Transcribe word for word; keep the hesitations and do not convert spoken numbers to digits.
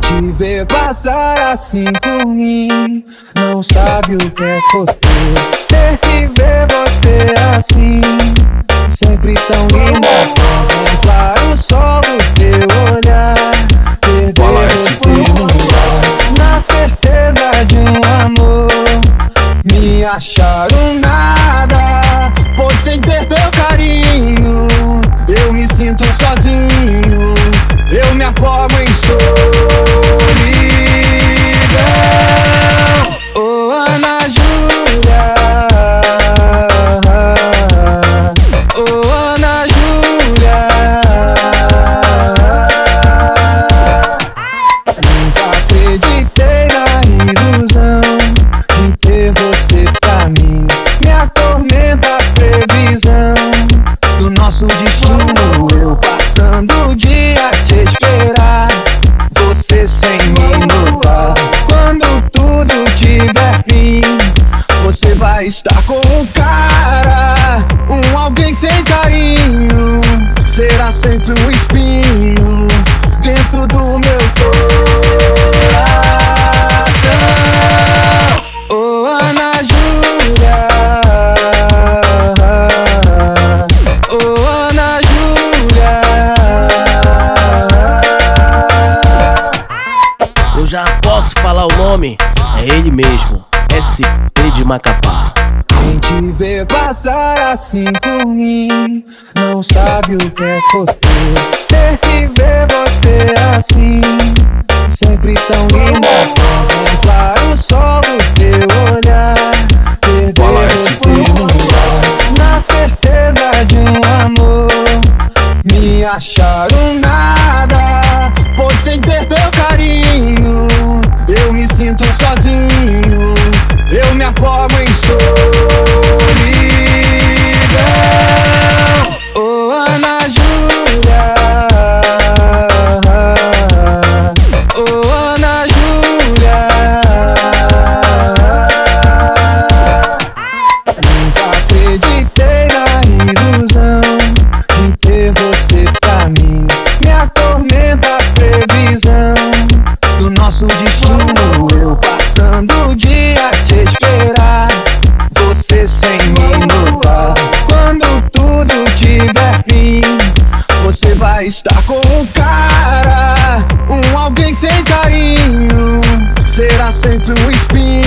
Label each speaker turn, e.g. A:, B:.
A: te ver passar assim por mim, não sabe o que é sofrer. Ter que ver você assim, sempre tão linda. Contemplar o sol, o teu olhar, perder esse lugar, na certeza de um amor. Me acharam nada, pois sem ter teu carinho eu me sinto sozinho, eu me afogo em solidão. Oh, Ana Júlia, oh, Ana Júlia, nunca acreditei na ilusão de ter você pra mim. Me atormenta a previsão do nosso destino, eu passando o dia a te esperar, você sem me notar. Quando tudo tiver fim, você vai estar com um cara, um alguém sem carinho, será sempre um espinho dentro do meu coração. Oh, Ana Júlia,
B: já posso falar o nome, é ele mesmo, S P de Macapá.
A: Quem te vê passar assim por mim, não sabe o que é sofrer. Ter que ver você assim, sempre tão linda. Contemplar o sol, o teu olhar, perder esse lugar, na certeza de um amor. Me acharam nada, pois sem ter teu carinho eu me sinto sozinho, eu me afogo em solidão. Oh, Ana Júlia, oh, Ana Júlia, nunca acreditei na ilusão de ter você pra mim. Me atormenta a previsão do nosso destino, eu passando o dia a te esperar, você sem me notar. Quando tudo tiver fim, você vai estar com um cara, um alguém sem carinho, será sempre um espinho